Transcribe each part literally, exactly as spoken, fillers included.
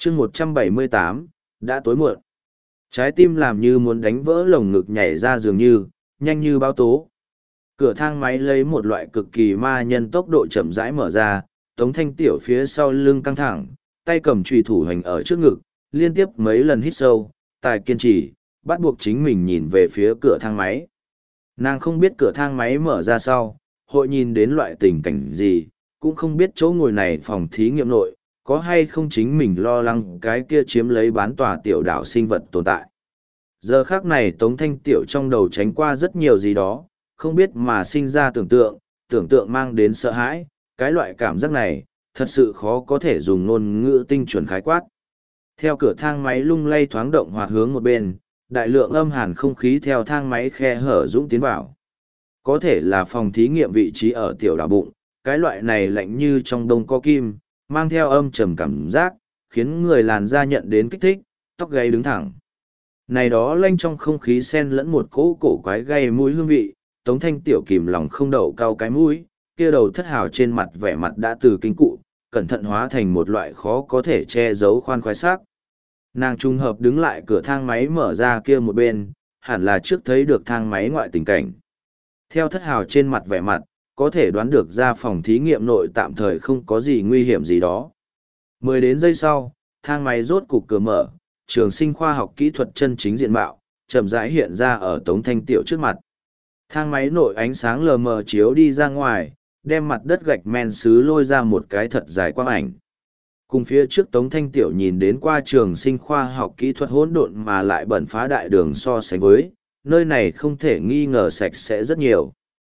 chương một trăm bảy mươi tám, đã tối muộn. Trái tim làm như muốn đánh vỡ lồng ngực nhảy ra dường như, nhanh như báo tố. Cửa thang máy lấy một loại cực kỳ ma nhân tốc độ chậm rãi mở ra, Tống Thanh Tiểu phía sau lưng căng thẳng, tay cầm chùy thủ hành ở trước ngực, liên tiếp mấy lần hít sâu, tài kiên trì, bắt buộc chính mình nhìn về phía cửa thang máy. Nàng không biết cửa thang máy mở ra sau, hội nhìn đến loại tình cảnh gì, cũng không biết chỗ ngồi này phòng thí nghiệm nội, có hay không chính mình lo lắng cái kia chiếm lấy bán tòa tiểu đảo sinh vật tồn tại. Giờ khác này Tống Thanh Tiểu trong đầu tránh qua rất nhiều gì đó, không biết mà sinh ra tưởng tượng, tưởng tượng mang đến sợ hãi, cái loại cảm giác này, thật sự khó có thể dùng ngôn ngữ tinh chuẩn khái quát. Theo cửa thang máy lung lay thoáng động hoạt hướng một bên, đại lượng âm hàn không khí theo thang máy khe hở dũng tiến vào. Có thể là phòng thí nghiệm vị trí ở tiểu đảo bụng, cái loại này lạnh như trong đông có kim, mang theo âm trầm cảm giác, khiến người làn da nhận đến kích thích, tóc gáy đứng thẳng. Này đó lanh trong không khí xen lẫn một cỗ cổ quái gây mũi hương vị, Tống Thanh Tiểu kìm lòng không đậu cau cái mũi, kia đầu thất hào trên mặt vẻ mặt đã từ kinh cụ, cẩn thận hóa thành một loại khó có thể che giấu khoan khoái sắc. Nàng trung hợp đứng lại cửa thang máy mở ra kia một bên, hẳn là trước thấy được thang máy ngoại tình cảnh. Theo thất hào trên mặt vẻ mặt, có thể đoán được ra phòng thí nghiệm nội tạm thời không có gì nguy hiểm gì đó. Mười đến giây sau, thang máy rốt cục cửa mở, trường sinh khoa học kỹ thuật chân chính diện mạo, chậm rãi hiện ra ở Tống Thanh Tiểu trước mặt. Thang máy nội ánh sáng lờ mờ chiếu đi ra ngoài, đem mặt đất gạch men sứ lôi ra một cái thật dài quang ảnh. Cùng phía trước Tống Thanh Tiểu nhìn đến qua trường sinh khoa học kỹ thuật hỗn độn mà lại bẩn phá đại đường so sánh với, nơi này không thể nghi ngờ sạch sẽ rất nhiều.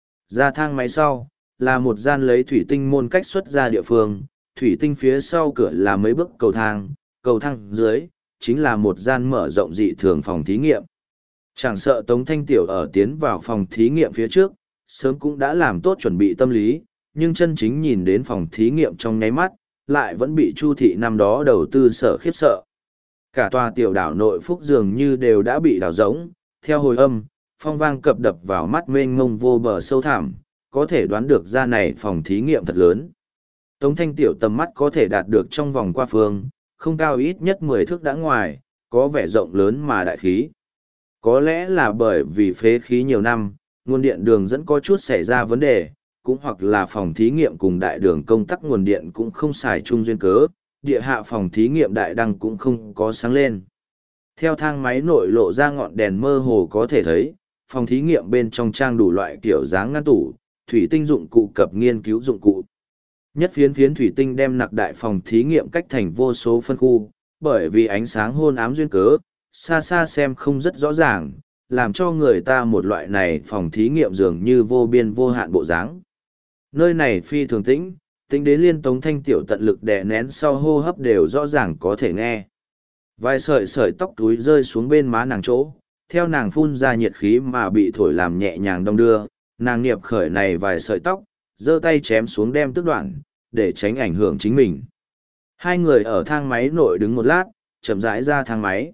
Ra thang máy sau, là một gian lấy thủy tinh môn cách xuất ra địa phương, thủy tinh phía sau cửa là mấy bước cầu thang, cầu thang dưới, chính là một gian mở rộng dị thường phòng thí nghiệm. Chẳng sợ Tống Thanh Tiểu ở tiến vào phòng thí nghiệm phía trước, sớm cũng đã làm tốt chuẩn bị tâm lý, nhưng chân chính nhìn đến phòng thí nghiệm trong nháy mắt, lại vẫn bị Chu thị năm đó đầu tư sở khiếp sợ. Cả tòa tiểu đảo nội phúc dường như đều đã bị đảo rỗng, theo hồi âm, phong vang cập đập vào mắt mênh mông vô bờ sâu thẳm, có thể đoán được ra này phòng thí nghiệm thật lớn. Tống Thanh Tiểu tầm mắt có thể đạt được trong vòng qua phương, không cao ít nhất mười thước đã ngoài, có vẻ rộng lớn mà đại khí. Có lẽ là bởi vì phế khí nhiều năm, nguồn điện đường dẫn có chút xảy ra vấn đề, cũng hoặc là phòng thí nghiệm cùng đại đường công tắc nguồn điện cũng không xài chung duyên cớ, địa hạ phòng thí nghiệm đại đăng cũng không có sáng lên. Theo thang máy nội lộ ra ngọn đèn mơ hồ có thể thấy, phòng thí nghiệm bên trong trang đủ loại kiểu dáng ngăn tủ, thủy tinh dụng cụ cập nghiên cứu dụng cụ. Nhất phiến phiến thủy tinh đem nặc đại phòng thí nghiệm cách thành vô số phân khu, bởi vì ánh sáng hôn ám duyên cớ, xa xa xem không rất rõ ràng, làm cho người ta một loại này phòng thí nghiệm dường như vô biên vô hạn bộ dáng. Nơi này phi thường tĩnh, tính đến liên Tống Thanh Tiểu tận lực đè nén sau hô hấp đều rõ ràng có thể nghe. Vài sợi sợi tóc túi rơi xuống bên má nàng chỗ, theo nàng phun ra nhiệt khí mà bị thổi làm nhẹ nhàng đong đưa, nàng niệm khởi này vài sợi tóc, giơ tay chém xuống đem tước đoạn, để tránh ảnh hưởng chính mình. Hai người ở thang máy nội đứng một lát, chậm rãi ra thang máy.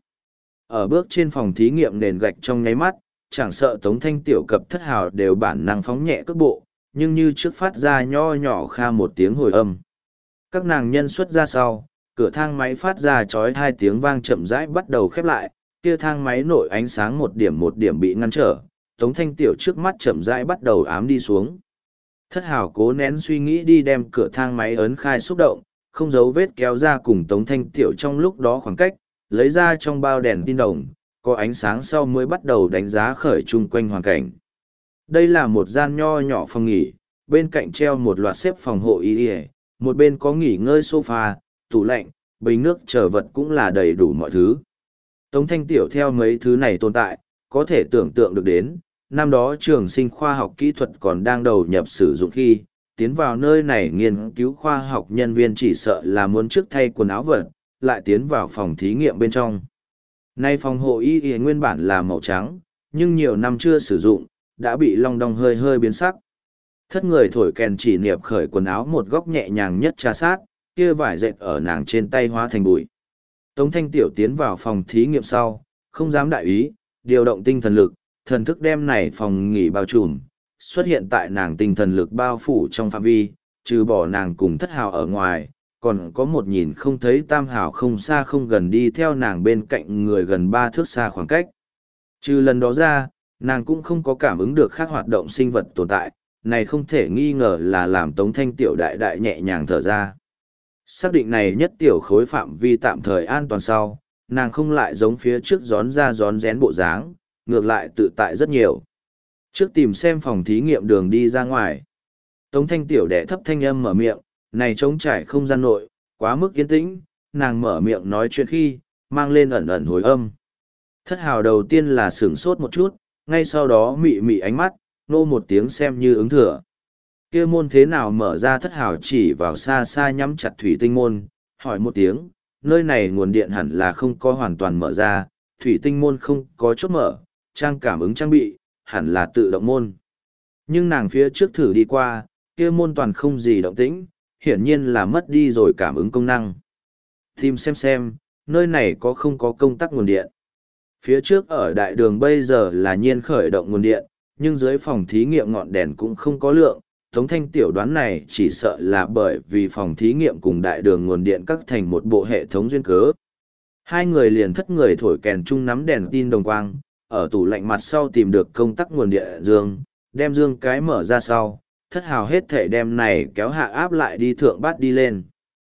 Ở bước trên phòng thí nghiệm nền gạch trong nháy mắt, chẳng sợ Tống Thanh Tiểu cập thất hào đều bản năng phóng nhẹ cước bộ, nhưng như trước phát ra nho nhỏ kha một tiếng hồi âm. Các nàng nhân xuất ra sau, cửa thang máy phát ra chói hai tiếng vang chậm rãi bắt đầu khép lại, kia thang máy nội ánh sáng một điểm một điểm bị ngăn trở, Tống Thanh Tiểu trước mắt chậm rãi bắt đầu ám đi xuống. Thất hào cố nén suy nghĩ đi đem cửa thang máy ấn khai xúc động, không dấu vết kéo ra cùng Tống Thanh Tiểu trong lúc đó khoảng cách, lấy ra trong bao đèn tin đồng, có ánh sáng sau mới bắt đầu đánh giá khởi chung quanh hoàn cảnh. Đây là một gian nho nhỏ phòng nghỉ, bên cạnh treo một loạt xếp phòng hộ y y, một bên có nghỉ ngơi sofa, tủ lạnh, bình nước chờ vật cũng là đầy đủ mọi thứ. Tống Thanh Tiểu theo mấy thứ này tồn tại, có thể tưởng tượng được đến, năm đó trường sinh khoa học kỹ thuật còn đang đầu nhập sử dụng khi, tiến vào nơi này nghiên cứu khoa học nhân viên chỉ sợ là muốn trước thay quần áo vật, lại tiến vào phòng thí nghiệm bên trong. Nay phòng hộ y y nguyên bản là màu trắng, nhưng nhiều năm chưa sử dụng, đã bị long đong hơi hơi biến sắc. Thất người thổi kèn chỉ niệm khởi quần áo một góc nhẹ nhàng nhất trà sát, kia vải dệt ở nàng trên tay hóa thành bụi. Tống Thanh Tiểu tiến vào phòng thí nghiệm sau, không dám đại ý, điều động tinh thần lực, thần thức đem này phòng nghỉ bao trùm, xuất hiện tại nàng tinh thần lực bao phủ trong phạm vi, trừ bỏ nàng cùng thất hào ở ngoài, còn có một nhìn không thấy tam hảo không xa không gần đi theo nàng bên cạnh người gần ba thước xa khoảng cách. Trừ lần đó ra, nàng cũng không có cảm ứng được khác hoạt động sinh vật tồn tại, này không thể nghi ngờ là làm Tống Thanh tiểu đại đại nhẹ nhàng thở ra. Xác định này nhất tiểu khối phạm vi tạm thời an toàn sau, nàng không lại giống phía trước gión ra gión rén bộ dáng, ngược lại tự tại rất nhiều. Trước tìm xem phòng thí nghiệm đường đi ra ngoài. Tống Thanh tiểu đẻ thấp thanh âm mở miệng, này trống trải không gian nội, quá mức yên tĩnh, nàng mở miệng nói chuyện khi, mang lên ẩn ẩn hồi âm. Thất hào đầu tiên là sửng sốt một chút, ngay sau đó mị mị ánh mắt, nô một tiếng xem như ứng thừa. Kia môn thế nào mở ra thất hào chỉ vào xa xa nhắm chặt thủy tinh môn, hỏi một tiếng, nơi này nguồn điện hẳn là không có hoàn toàn mở ra, thủy tinh môn không có chốt mở, trang cảm ứng trang bị, hẳn là tự động môn. Nhưng nàng phía trước thử đi qua, kia môn toàn không gì động tĩnh, hiển nhiên là mất đi rồi cảm ứng công năng. Tìm xem xem, nơi này có không có công tắc nguồn điện. Phía trước ở đại đường bây giờ là nhiên khởi động nguồn điện, nhưng dưới phòng thí nghiệm ngọn đèn cũng không có lượng. Tống Thanh tiểu đoán này chỉ sợ là bởi vì phòng thí nghiệm cùng đại đường nguồn điện cắt thành một bộ hệ thống duyên cớ. Hai người liền thất người thổi kèn chung nắm đèn tin đồng quang, ở tủ lạnh mặt sau tìm được công tắc nguồn điện dương, đem dương cái mở ra sau, thất hào hết thể đem này kéo hạ áp lại đi thượng bát đi lên.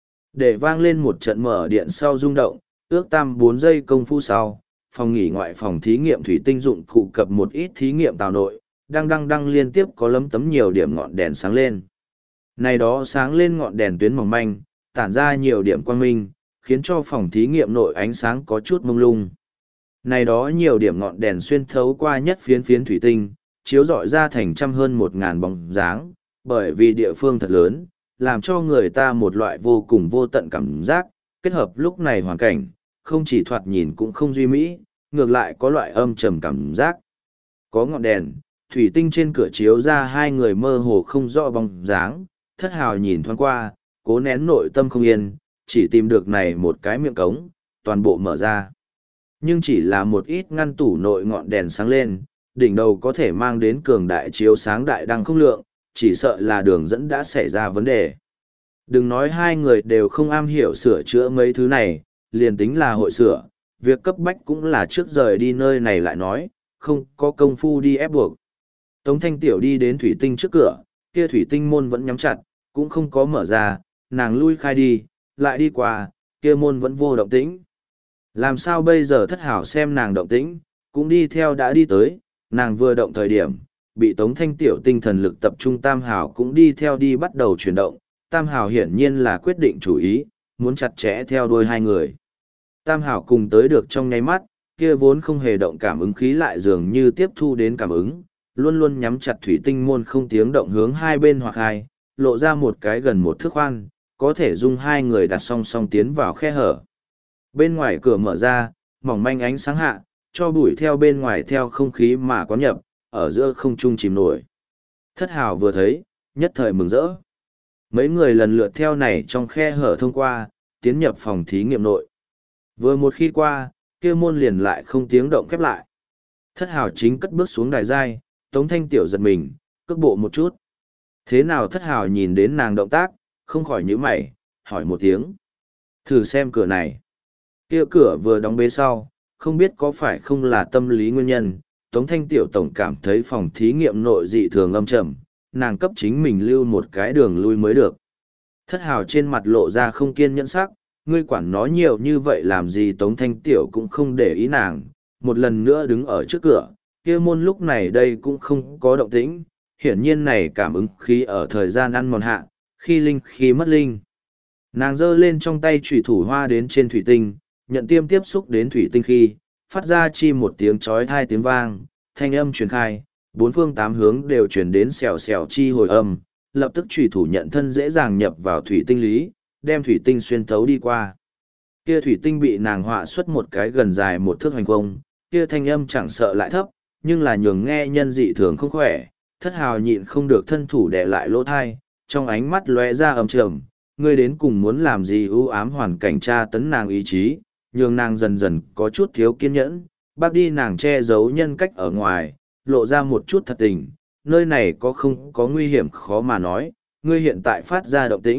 Để vang lên một trận mở điện sau rung động, ước tam bốn giây công phu sau, phòng nghỉ ngoại phòng thí nghiệm thủy tinh dụng cụ cập một ít thí nghiệm tàu nội, đang đăng đăng liên tiếp có lấm tấm nhiều điểm ngọn đèn sáng lên. Này đó sáng lên ngọn đèn tuyến mỏng manh, tản ra nhiều điểm quang minh, khiến cho phòng thí nghiệm nội ánh sáng có chút mông lung. Này đó nhiều điểm ngọn đèn xuyên thấu qua nhất phiến phiến thủy tinh, chiếu rọi ra thành trăm hơn một ngàn bóng dáng, bởi vì địa phương thật lớn, làm cho người ta một loại vô cùng vô tận cảm giác, kết hợp lúc này hoàn cảnh, không chỉ thoạt nhìn cũng không duy mỹ, ngược lại có loại âm trầm cảm giác. Có ngọn đèn, thủy tinh trên cửa chiếu ra hai người mơ hồ không rõ bóng dáng, thất hào nhìn thoáng qua, cố nén nội tâm không yên, chỉ tìm được này một cái miệng cống, toàn bộ mở ra. Nhưng chỉ là một ít ngăn tủ nội ngọn đèn sáng lên, đỉnh đầu có thể mang đến cường đại chiếu sáng đại đăng không lượng, chỉ sợ là đường dẫn đã xảy ra vấn đề. Đừng nói hai người đều không am hiểu sửa chữa mấy thứ này, liền tính là hội sửa, việc cấp bách cũng là trước rời đi nơi này lại nói, không có công phu đi ép buộc. Tống Thanh tiểu đi đến thủy tinh trước cửa, kia thủy tinh môn vẫn nhắm chặt, cũng không có mở ra, nàng lui khai đi, lại đi qua, kia môn vẫn vô động tĩnh. Làm sao bây giờ thất hảo xem nàng động tĩnh, cũng đi theo đã đi tới, nàng vừa động thời điểm, bị Tống Thanh tiểu tinh thần lực tập trung tam hảo cũng đi theo đi bắt đầu chuyển động, tam hảo hiển nhiên là quyết định chủ ý, muốn chặt chẽ theo đuôi hai người. Tam hảo cùng tới được trong nháy mắt, kia vốn không hề động cảm ứng khí lại dường như tiếp thu đến cảm ứng, luôn luôn nhắm chặt thủy tinh môn không tiếng động hướng hai bên hoặc hai, lộ ra một cái gần một thước khoan, có thể dung hai người đặt song song tiến vào khe hở. Bên ngoài cửa mở ra, mỏng manh ánh sáng hạ, cho bụi theo bên ngoài theo không khí mà có nhập, ở giữa không trung chìm nổi. Thất hào vừa thấy, nhất thời mừng rỡ. Mấy người lần lượt theo này trong khe hở thông qua, tiến nhập phòng thí nghiệm nội. Vừa một khi qua, kia môn liền lại không tiếng động khép lại. Thất hào chính cất bước xuống đài giai, Tống Thanh tiểu giật mình, cước bộ một chút. Thế nào thất hào nhìn đến nàng động tác, không khỏi nhíu mày, hỏi một tiếng. Thử xem cửa này. Kia cửa vừa đóng bế sau, không biết có phải không là tâm lý nguyên nhân, Tống Thanh tiểu tổng cảm thấy phòng thí nghiệm nội dị thường âm trầm, nàng cấp chính mình lưu một cái đường lui mới được. Thất hào trên mặt lộ ra không kiên nhẫn sắc, ngươi quản nó nhiều như vậy làm gì Tống Thanh tiểu cũng không để ý nàng, một lần nữa đứng ở trước cửa, kia môn lúc này đây cũng không có động tĩnh, hiển nhiên này cảm ứng khí ở thời gian ăn mòn hạ, khi linh khi mất linh. Nàng giơ lên trong tay chủy thủ hoa đến trên thủy tinh, nhận tiêm tiếp xúc đến thủy tinh khi, phát ra chi một tiếng chói tai tiếng vang, thanh âm truyền khai, bốn phương tám hướng đều truyền đến xèo xèo chi hồi âm, lập tức chủy thủ nhận thân dễ dàng nhập vào thủy tinh lý, đem thủy tinh xuyên thấu đi qua. Kia thủy tinh bị nàng họa xuất một cái gần dài một thước hành cung, kia thanh âm chẳng sợ lại thấp, nhưng là nhường nghe nhân dị thường không khỏe, thất hào nhịn không được thân thủ đè lại lỗ thai, trong ánh mắt lóe ra âm trầm, ngươi đến cùng muốn làm gì ưu ám hoàn cảnh tra tấn nàng ý chí, nhường nàng dần dần có chút thiếu kiên nhẫn, bác đi nàng che giấu nhân cách ở ngoài, lộ ra một chút thật tình, nơi này có không có nguy hiểm khó mà nói, ngươi hiện tại phát ra động tĩnh,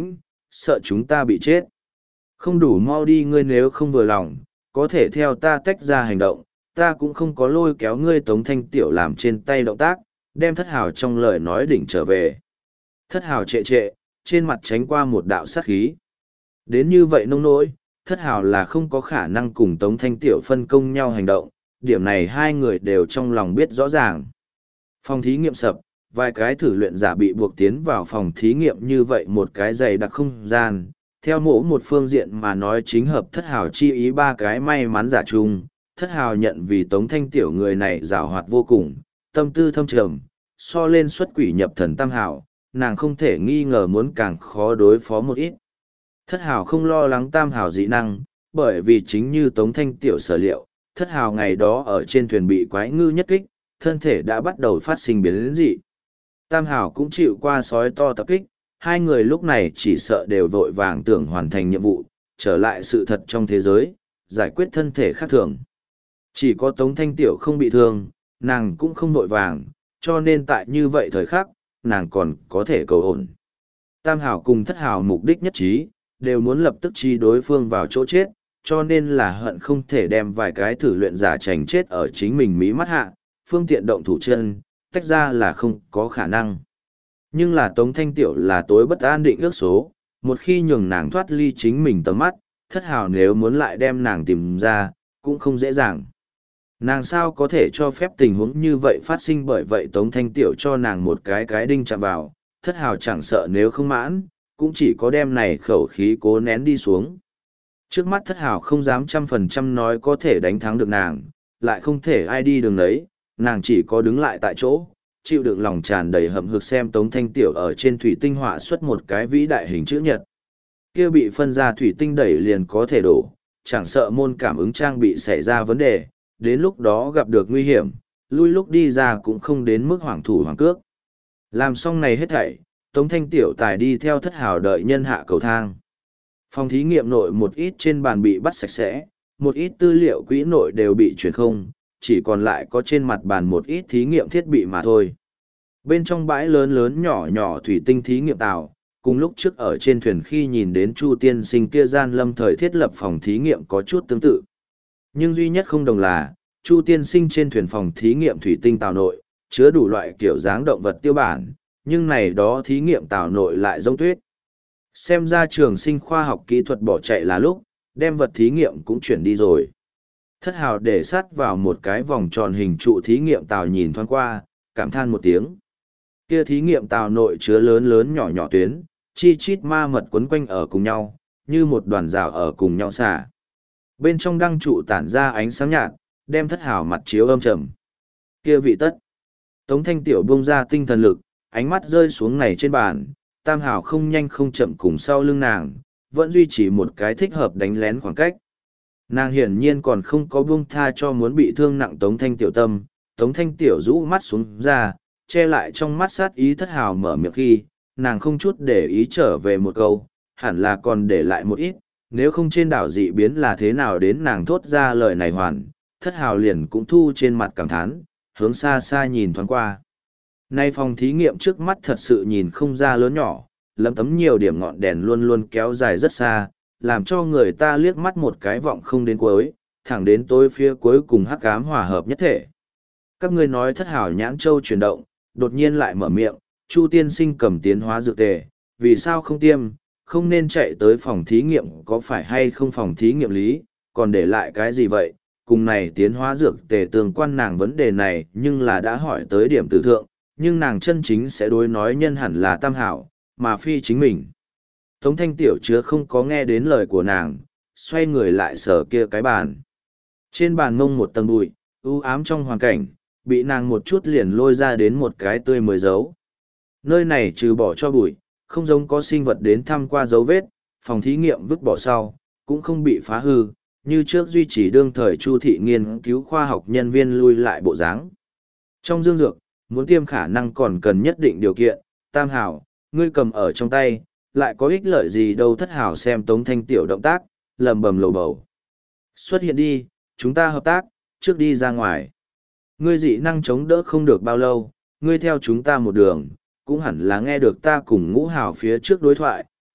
sợ chúng ta bị chết. Không đủ mau đi, ngươi nếu không vừa lòng, có thể theo ta tách ra hành động, ta cũng không có lôi kéo ngươi. Tống Thanh Tiểu làm trên tay động tác, đem Thất Hào trong lời nói đỉnh trở về. Thất Hào trệ trệ, trên mặt tránh qua một đạo sát khí. Đến như vậy nông nỗi, Thất Hào là không có khả năng cùng Tống Thanh Tiểu phân công nhau hành động, điểm này hai người đều trong lòng biết rõ ràng. Phòng thí nghiệm sập, vài cái thử luyện giả bị buộc tiến vào phòng thí nghiệm như vậy một cái dày đặc không gian. Theo mỗi một phương diện mà nói chính hợp Thất Hào chi ý, ba cái may mắn giả chung, Thất Hào nhận vì Tống Thanh Tiểu người này giảo hoạt vô cùng, tâm tư thâm trầm, so lên xuất quỷ nhập thần Tam Hào, nàng không thể nghi ngờ muốn càng khó đối phó một ít. Thất Hào không lo lắng Tam Hào dị năng, bởi vì chính như Tống Thanh Tiểu sở liệu, Thất Hào ngày đó ở trên thuyền bị quái ngư nhất kích, thân thể đã bắt đầu phát sinh biến dị. Tam Hào cũng chịu qua sói to tập kích, hai người lúc này chỉ sợ đều vội vàng tưởng hoàn thành nhiệm vụ, trở lại sự thật trong thế giới, giải quyết thân thể khác thường. Chỉ có Tống Thanh Tiểu không bị thương, nàng cũng không vội vàng, cho nên tại như vậy thời khắc, nàng còn có thể cầu ổn. Tam Hào cùng Thất Hào mục đích nhất trí, đều muốn lập tức chi đối phương vào chỗ chết, cho nên là hận không thể đem vài cái thử luyện giả chành chết ở chính mình mí mắt hạ, phương tiện động thủ chân, tách ra là không có khả năng. Nhưng là Tống Thanh Tiểu là tối bất an định ước số, một khi nhường nàng thoát ly chính mình tầm mắt, Thất Hào nếu muốn lại đem nàng tìm ra, cũng không dễ dàng. Nàng sao có thể cho phép tình huống như vậy phát sinh, bởi vậy Tống Thanh Tiểu cho nàng một cái cái đinh chạm vào, Thất Hào chẳng sợ nếu không mãn, cũng chỉ có đem này khẩu khí cố nén đi xuống. Trước mắt Thất Hào không dám trăm phần trăm nói có thể đánh thắng được nàng, lại không thể ai đi đường đấy, nàng chỉ có đứng lại tại chỗ, chịu đựng lòng tràn đầy hậm hực xem Tống Thanh Tiểu ở trên thủy tinh họa xuất một cái vĩ đại hình chữ nhật. Kia bị phân ra thủy tinh đẩy liền có thể đổ, chẳng sợ môn cảm ứng trang bị xảy ra vấn đề, đến lúc đó gặp được nguy hiểm, lui lúc đi ra cũng không đến mức hoảng thủ hoảng cước. Làm xong này hết thảy, Tống Thanh Tiểu tài đi theo Thất Hào đợi nhân hạ cầu thang. Phòng thí nghiệm nội một ít trên bàn bị bắt sạch sẽ, một ít tư liệu quỹ nội đều bị chuyển không, chỉ còn lại có trên mặt bàn một ít thí nghiệm thiết bị mà thôi. Bên trong bãi lớn lớn nhỏ nhỏ thủy tinh thí nghiệm tàu, cùng lúc trước ở trên thuyền khi nhìn đến Chu tiên sinh kia gian lâm thời thiết lập phòng thí nghiệm có chút tương tự. Nhưng duy nhất không đồng là, Chu tiên sinh trên thuyền phòng thí nghiệm thủy tinh tàu nội, chứa đủ loại kiểu dáng động vật tiêu bản, nhưng này đó thí nghiệm tàu nội lại giống tuyết. Xem ra trường sinh khoa học kỹ thuật bỏ chạy là lúc, đem vật thí nghiệm cũng chuyển đi rồi. Thất Hào để sát vào một cái vòng tròn hình trụ thí nghiệm tàu nhìn thoáng qua, cảm than một tiếng. Kia thí nghiệm tàu nội chứa lớn lớn nhỏ nhỏ tuyến, chi chít ma mật quấn quanh ở cùng nhau, như một đoàn rào ở cùng nhau xả. Bên trong đăng trụ tản ra ánh sáng nhạt, đem Thất Hào mặt chiếu âm trầm. Kia vị tất. Tống Thanh Tiểu buông ra tinh thần lực, ánh mắt rơi xuống này trên bàn, Tam Hào không nhanh không chậm cùng sau lưng nàng, vẫn duy trì một cái thích hợp đánh lén khoảng cách. Nàng hiển nhiên còn không có buông tha cho muốn bị thương nặng Tống Thanh Tiểu tâm, Tống Thanh Tiểu rũ mắt xuống ra, che lại trong mắt sát ý. Thất Hào mở miệng khi, nàng không chút để ý trở về một câu, hẳn là còn để lại một ít, nếu không trên đảo dị biến là thế nào đến nàng thốt ra lời này hoàn. Thất Hào liền cũng thu trên mặt cảm thán, hướng xa xa nhìn thoáng qua. Nay phòng thí nghiệm trước mắt thật sự nhìn không ra lớn nhỏ, lấm tấm nhiều điểm ngọn đèn luôn luôn kéo dài rất xa, làm cho người ta liếc mắt một cái vọng không đến cuối, thẳng đến tối phía cuối cùng hắc ám hòa hợp nhất thể. Các ngươi nói Thất Hào nhãn châu chuyển động, đột nhiên lại mở miệng, Chu tiên sinh cầm tiến hóa dược tề, vì sao không tiêm, không nên chạy tới phòng thí nghiệm, có phải hay không phòng thí nghiệm lý, còn để lại cái gì vậy? Cùng này tiến hóa dược tề tương quan nàng vấn đề này nhưng là đã hỏi tới điểm tử thượng, nhưng nàng chân chính sẽ đối nói nhân hẳn là Tam Hảo, mà phi chính mình. Tống Thanh Tiểu chứa không có nghe đến lời của nàng, xoay người lại sờ kia cái bàn. Trên bàn mông một tầng bụi, u ám trong hoàn cảnh, bị nàng một chút liền lôi ra đến một cái tươi mới dấu. Nơi này trừ bỏ cho bụi, không giống có sinh vật đến thăm qua dấu vết, phòng thí nghiệm vứt bỏ sau, cũng không bị phá hư, như trước duy trì đương thời Chu thị nghiên cứu khoa học nhân viên lui lại bộ dáng. Trong dương dược, muốn tiêm khả năng còn cần nhất định điều kiện, Tam Hảo, ngươi cầm ở trong tay, lại có ích lợi gì đâu. Thất Hảo xem Tống Thanh Tiểu động tác, lầm bầm lầu bầu. Xuất hiện đi, chúng ta hợp tác, trước đi ra ngoài. Ngươi dị năng chống đỡ không được bao lâu, ngươi theo chúng ta một đường, cũng hẳn là nghe được ta cùng Ngũ Hảo phía trước đối thoại,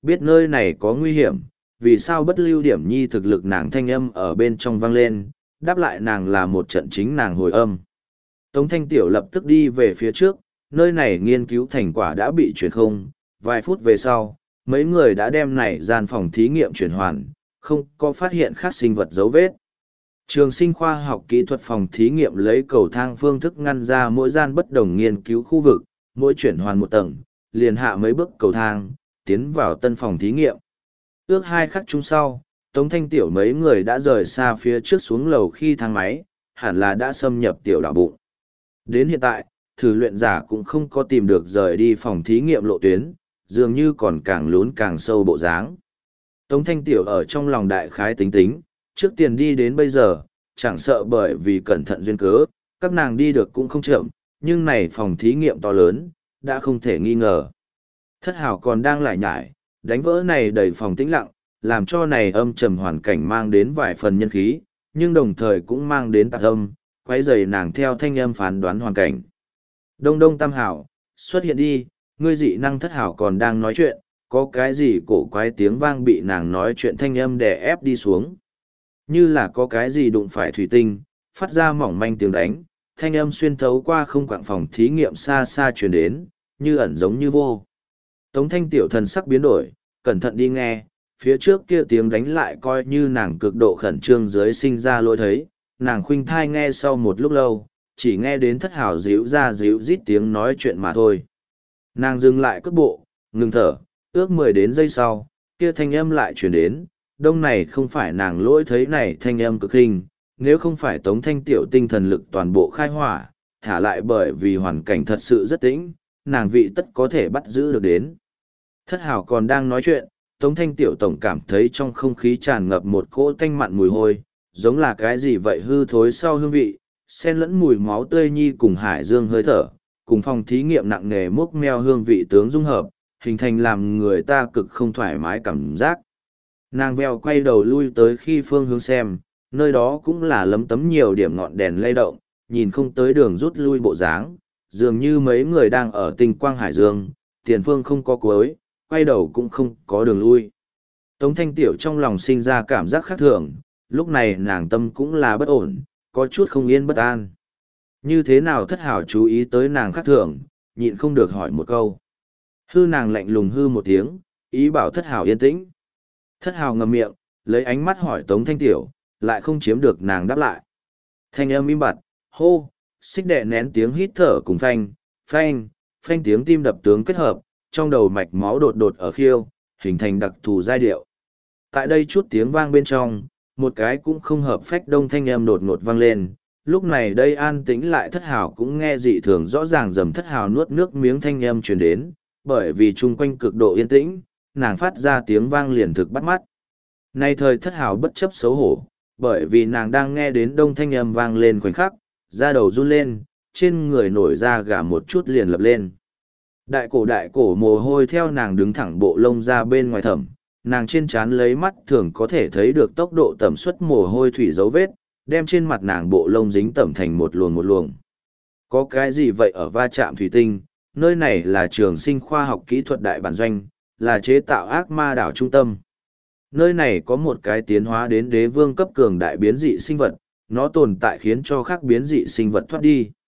Biết nơi này có nguy hiểm, vì sao bất lưu điểm nhi thực lực nàng thanh âm ở bên trong vang lên, đáp lại nàng là một trận chính nàng hồi âm. Tống Thanh Tiểu lập tức đi về phía trước, nơi này nghiên cứu thành quả đã bị chuyển không, vài phút về sau, mấy người đã đem này gian phòng thí nghiệm chuyển hoàn, không có phát hiện khác sinh vật dấu vết. Trường sinh khoa học kỹ thuật phòng thí nghiệm lấy cầu thang phương thức ngăn ra mỗi gian bất đồng nghiên cứu khu vực, mỗi chuyển hoàn một tầng, liền hạ mấy bước cầu thang, tiến vào tân phòng thí nghiệm. Ước hai khắc chung sau, Tống Thanh Tiểu mấy người đã rời xa phía trước xuống lầu khi thang máy, hẳn là đã xâm nhập tiểu đảo bụng. Đến hiện tại, thử luyện giả cũng không có tìm được rời đi phòng thí nghiệm lộ tuyến, dường như còn càng lún càng sâu bộ dáng. Tống Thanh Tiểu ở trong lòng đại khái tính tính, trước tiền đi đến bây giờ, chẳng sợ bởi vì cẩn thận duyên cớ, các nàng đi được cũng không chậm, nhưng này phòng thí nghiệm to lớn, đã không thể nghi ngờ. Thất hảo còn đang lải nhải, đánh vỡ này đầy phòng tĩnh lặng, làm cho này âm trầm hoàn cảnh mang đến vài phần nhân khí, nhưng đồng thời cũng mang đến tạc âm, quấy rầy nàng theo thanh âm phán đoán hoàn cảnh. Đông đông tam hảo, xuất hiện đi, ngươi dị năng thất hảo còn đang nói chuyện, có cái gì cổ quái tiếng vang bị nàng nói chuyện thanh âm đè ép đi xuống. Như là có cái gì đụng phải thủy tinh, phát ra mỏng manh tiếng đánh, thanh âm xuyên thấu qua không quạng phòng thí nghiệm xa xa truyền đến, như ẩn giống như vô. Tống Thanh Tiểu thần sắc biến đổi, cẩn thận đi nghe, phía trước kia tiếng đánh lại coi như nàng cực độ khẩn trương dưới sinh ra lỗi thấy, nàng khuynh thai nghe sau một lúc lâu, chỉ nghe đến thất hảo díu ra díu rít tiếng nói chuyện mà thôi. Nàng dừng lại cước bộ, ngừng thở, ước mười đến giây sau, kia thanh âm lại chuyển đến, đông này không phải nàng lỗi thấy này thanh âm cực hình, nếu không phải Tống Thanh Tiểu tinh thần lực toàn bộ khai hỏa, thả lại bởi vì hoàn cảnh thật sự rất tĩnh, nàng vị tất có thể bắt giữ được đến. Thất hảo còn đang nói chuyện, Tống Thanh Tiểu tổng cảm thấy trong không khí tràn ngập một cỗ tanh mặn mùi hôi, giống là cái gì vậy hư thối sau hương vị, xen lẫn mùi máu tươi nhi cùng hải dương hơi thở, cùng phòng thí nghiệm nặng nề múc meo hương vị tướng dung hợp, hình thành làm người ta cực không thoải mái cảm giác. Nàng veo quay đầu lui tới khi phương hướng xem, nơi đó cũng là lấm tấm nhiều điểm ngọn đèn lay động, nhìn không tới đường rút lui bộ dáng, dường như mấy người đang ở tinh quang hải dương, tiền phương không có cuối, quay đầu cũng không có đường lui. Tống Thanh Tiểu trong lòng sinh ra cảm giác khác thường, lúc này nàng tâm cũng là bất ổn, có chút không yên bất an. Như thế nào thất hảo chú ý tới nàng khác thường, nhịn không được hỏi một câu. Hư nàng lạnh lùng hư một tiếng, ý bảo thất hảo yên tĩnh. Thất hảo ngậm miệng, lấy ánh mắt hỏi Tống Thanh Tiểu, lại không chiếm được nàng đáp lại. Thanh âm im bặt, hô, xích đệ nén tiếng hít thở cùng phanh, phanh, phanh tiếng tim đập tướng kết hợp, trong đầu mạch máu đột đột ở khiêu, hình thành đặc thù giai điệu. Tại đây chút tiếng vang bên trong, một cái cũng không hợp phách đông thanh âm đột ngột vang lên, lúc này đây an tĩnh lại thất hào cũng nghe dị thường rõ ràng dầm thất hào nuốt nước miếng thanh âm truyền đến, bởi vì chung quanh cực độ yên tĩnh, nàng phát ra tiếng vang liền thực bắt mắt. Nay thời thất hào bất chấp xấu hổ, bởi vì nàng đang nghe đến đông thanh âm vang lên khoảnh khắc, da đầu run lên, trên người nổi da gà một chút liền lập lên. Đại cổ đại cổ mồ hôi theo nàng đứng thẳng bộ lông ra bên ngoài thẩm, nàng trên trán lấy mắt thường có thể thấy được tốc độ tẩm suất mồ hôi thủy dấu vết, đem trên mặt nàng bộ lông dính tẩm thành một luồng một luồng. Có cái gì vậy ở va chạm thủy tinh, nơi này là trường sinh khoa học kỹ thuật đại bản doanh, là chế tạo ác ma đảo trung tâm. Nơi này có một cái tiến hóa đến đế vương cấp cường đại biến dị sinh vật, nó tồn tại khiến cho khác biến dị sinh vật thoát đi.